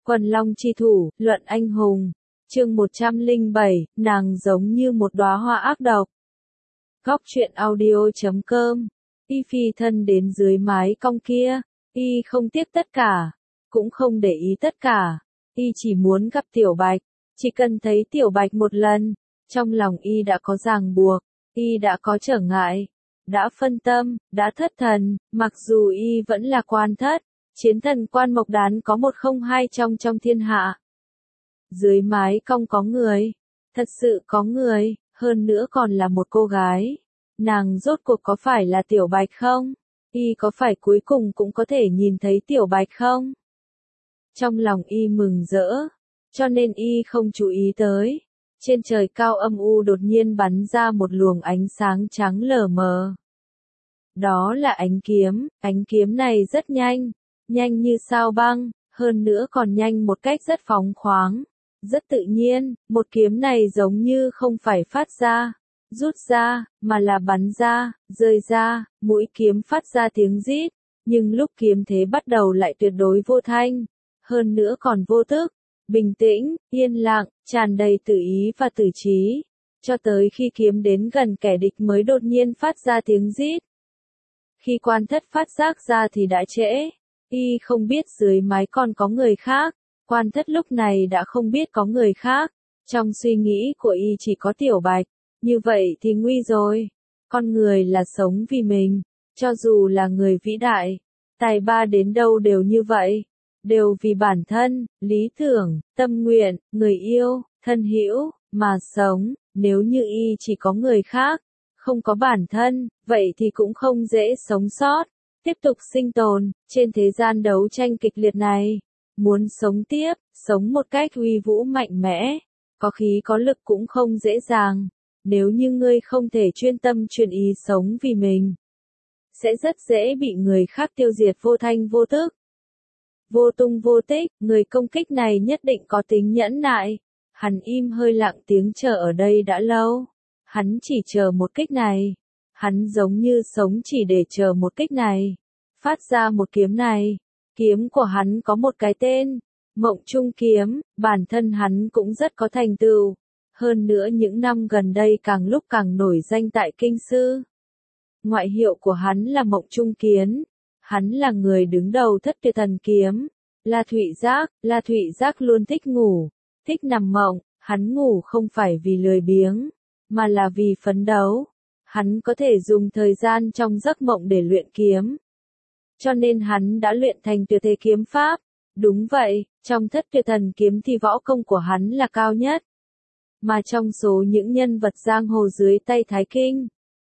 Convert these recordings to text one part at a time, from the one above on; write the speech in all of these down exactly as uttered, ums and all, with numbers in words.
Quần long chi thủ, luận anh hùng. Chương một trăm lẻ bảy, nàng giống như một đóa hoa ác độc. Góc truyện audio chấm com. Y phi thân đến dưới mái cong kia, y không tiếc tất cả, cũng không để ý tất cả, y chỉ muốn gặp Tiểu Bạch, chỉ cần thấy Tiểu Bạch một lần, trong lòng y đã có ràng buộc, y đã có trở ngại, đã phân tâm, đã thất thần, mặc dù y vẫn là quan thất, chiến thần quan mộc đán có một không hai trong trong thiên hạ. Dưới mái cong có người, thật sự có người, hơn nữa còn là một cô gái. Nàng rốt cuộc có phải là Tiểu Bạch không? Y có phải cuối cùng cũng có thể nhìn thấy Tiểu Bạch không? Trong lòng y mừng rỡ, cho nên y không chú ý tới. Trên trời cao âm u đột nhiên bắn ra một luồng ánh sáng trắng lờ mờ. Đó là ánh kiếm, ánh kiếm này rất nhanh, nhanh như sao băng, hơn nữa còn nhanh một cách rất phóng khoáng, rất tự nhiên, một kiếm này giống như không phải phát ra, rút ra, mà là bắn ra, rơi ra, mũi kiếm phát ra tiếng rít, nhưng lúc kiếm thế bắt đầu lại tuyệt đối vô thanh, hơn nữa còn vô tức, bình tĩnh, yên lặng, tràn đầy tự ý và tử trí, cho tới khi kiếm đến gần kẻ địch mới đột nhiên phát ra tiếng rít. Khi quan thất phát giác ra thì đã trễ, y không biết dưới mái còn có người khác, quan thất lúc này đã không biết có người khác, trong suy nghĩ của y chỉ có Tiểu Bạch. Như vậy thì nguy rồi. Con người là sống vì mình, cho dù là người vĩ đại, tài ba đến đâu đều như vậy, đều vì bản thân, lý tưởng, tâm nguyện, người yêu, thân hữu mà sống. Nếu như y chỉ có người khác, không có bản thân, vậy thì cũng không dễ sống sót, tiếp tục sinh tồn trên thế gian đấu tranh kịch liệt này. Muốn sống tiếp, sống một cách uy vũ mạnh mẽ, có khí có lực cũng không dễ dàng. Nếu như ngươi không thể chuyên tâm chuyên ý sống vì mình, sẽ rất dễ bị người khác tiêu diệt vô thanh vô tức. Vô tung vô tích, người công kích này nhất định có tính nhẫn nại. Hắn im hơi lặng tiếng chờ ở đây đã lâu. Hắn chỉ chờ một kích này. Hắn giống như sống chỉ để chờ một kích này. Phát ra một kiếm này. Kiếm của hắn có một cái tên, Mộng Trung Kiếm, bản thân hắn cũng rất có thành tựu. Hơn nữa những năm gần đây càng lúc càng nổi danh tại kinh sư. Ngoại hiệu của hắn là Mộng Trung Kiến. Hắn là người đứng đầu thất tuyệt thần kiếm. La Thụy Giác, La Thụy Giác luôn thích ngủ, thích nằm mộng. Hắn ngủ không phải vì lười biếng, mà là vì phấn đấu. Hắn có thể dùng thời gian trong giấc mộng để luyện kiếm. Cho nên hắn đã luyện thành tuyệt thế kiếm pháp. Đúng vậy, trong thất tuyệt thần kiếm thì võ công của hắn là cao nhất. Mà trong số những nhân vật giang hồ dưới tay Thái Kinh,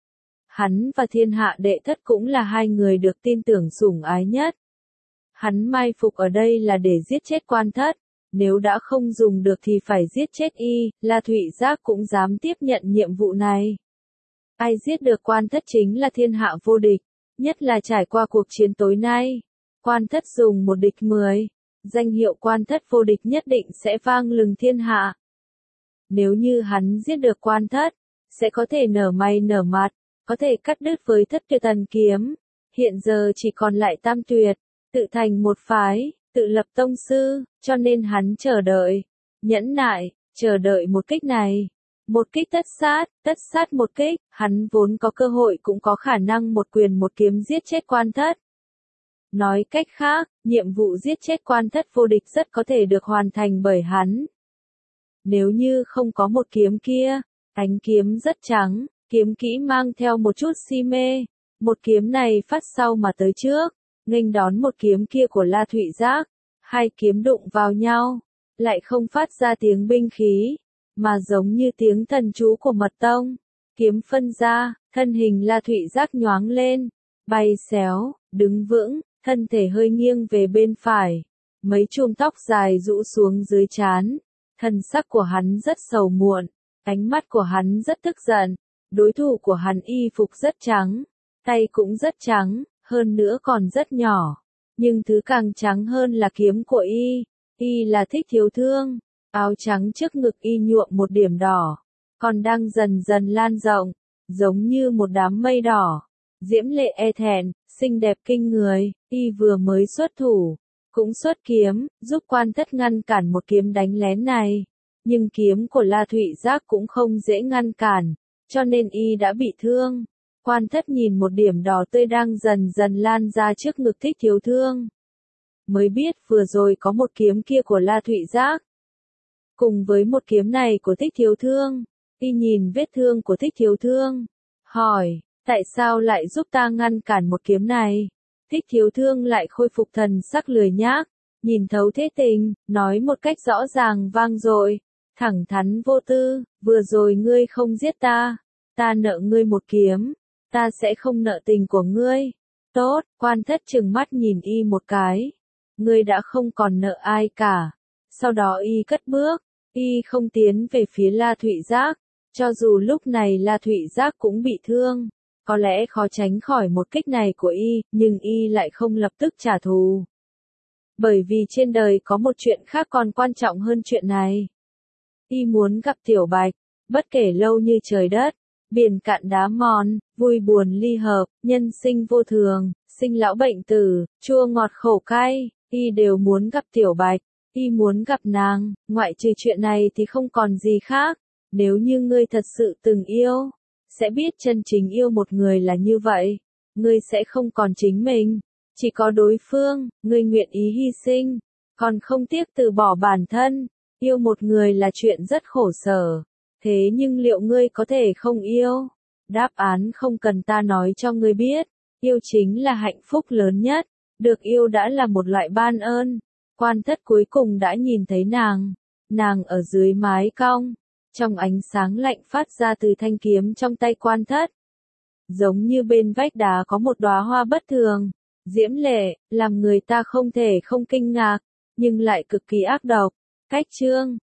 hắn và thiên hạ đệ thất cũng là hai người được tin tưởng sủng ái nhất. Hắn mai phục ở đây là để giết chết quan thất, nếu đã không dùng được thì phải giết chết y, La Thụy Giác cũng dám tiếp nhận nhiệm vụ này. Ai giết được quan thất chính là thiên hạ vô địch, nhất là trải qua cuộc chiến tối nay. Quan thất dùng một địch mười, danh hiệu quan thất vô địch nhất định sẽ vang lừng thiên hạ. Nếu như hắn giết được quan thất, sẽ có thể nở mày nở mặt, có thể cắt đứt với thất tuyệt thần kiếm. Hiện giờ chỉ còn lại tam tuyệt, tự thành một phái, tự lập tông sư, cho nên hắn chờ đợi, nhẫn nại, chờ đợi một kích này. Một kích tất sát, tất sát một kích, hắn vốn có cơ hội cũng có khả năng một quyền một kiếm giết chết quan thất. Nói cách khác, nhiệm vụ giết chết quan thất vô địch rất có thể được hoàn thành bởi hắn. Nếu như không có một kiếm kia, ánh kiếm rất trắng, kiếm kỹ mang theo một chút si mê, một kiếm này phát sau mà tới trước, nghênh đón một kiếm kia của La Thụy Giác, hai kiếm đụng vào nhau, lại không phát ra tiếng binh khí, mà giống như tiếng thần chú của mật tông, kiếm phân ra, thân hình La Thụy Giác nhoáng lên, bay xéo, đứng vững, thân thể hơi nghiêng về bên phải, mấy chùm tóc dài rũ xuống dưới trán. Thần sắc của hắn rất sầu muộn, ánh mắt của hắn rất tức giận, đối thủ của hắn y phục rất trắng, tay cũng rất trắng, hơn nữa còn rất nhỏ, nhưng thứ càng trắng hơn là kiếm của y, y là Thích Thiếu Thương, áo trắng trước ngực y nhuộm một điểm đỏ, còn đang dần dần lan rộng, giống như một đám mây đỏ, diễm lệ e thẹn, xinh đẹp kinh người, y vừa mới xuất thủ, cũng xuất kiếm, giúp quan thất ngăn cản một kiếm đánh lén này. Nhưng kiếm của La Thụy Giác cũng không dễ ngăn cản, cho nên y đã bị thương. Quan thất nhìn một điểm đỏ tươi đang dần dần lan ra trước ngực Thích Thiếu Thương. Mới biết vừa rồi có một kiếm kia của La Thụy Giác. Cùng với một kiếm này của Thích Thiếu Thương, y nhìn vết thương của Thích Thiếu Thương. Hỏi, tại sao lại giúp ta ngăn cản một kiếm này? Thích Thiếu Thương lại khôi phục thần sắc lười nhác, nhìn thấu thế tình, nói một cách rõ ràng vang dội, thẳng thắn vô tư, vừa rồi ngươi không giết ta, ta nợ ngươi một kiếm, ta sẽ không nợ tình của ngươi. Tốt, quan thất trừng mắt nhìn y một cái, ngươi đã không còn nợ ai cả. Sau đó y cất bước, y không tiến về phía La Thụy Giác, cho dù lúc này La Thụy Giác cũng bị thương. Có lẽ khó tránh khỏi một kích này của y, nhưng y lại không lập tức trả thù. Bởi vì trên đời có một chuyện khác còn quan trọng hơn chuyện này. Y muốn gặp Tiểu Bạch, bất kể lâu như trời đất, biển cạn đá mòn, vui buồn ly hợp, nhân sinh vô thường, sinh lão bệnh tử, chua ngọt khổ cay, y đều muốn gặp Tiểu Bạch, y muốn gặp nàng, ngoại trừ chuyện này thì không còn gì khác. Nếu như ngươi thật sự từng yêu, sẽ biết chân chính yêu một người là như vậy. Ngươi sẽ không còn chính mình, chỉ có đối phương, ngươi nguyện ý hy sinh, còn không tiếc từ bỏ bản thân. Yêu một người là chuyện rất khổ sở, thế nhưng liệu ngươi có thể không yêu? Đáp án không cần ta nói cho ngươi biết, yêu chính là hạnh phúc lớn nhất, được yêu đã là một loại ban ơn. Quan thất cuối cùng đã nhìn thấy nàng, nàng ở dưới mái cong. Trong ánh sáng lạnh phát ra từ thanh kiếm trong tay quan thất. Giống như bên vách đá có một đóa hoa bất thường, diễm lệ, làm người ta không thể không kinh ngạc, nhưng lại cực kỳ ác độc. Cách chương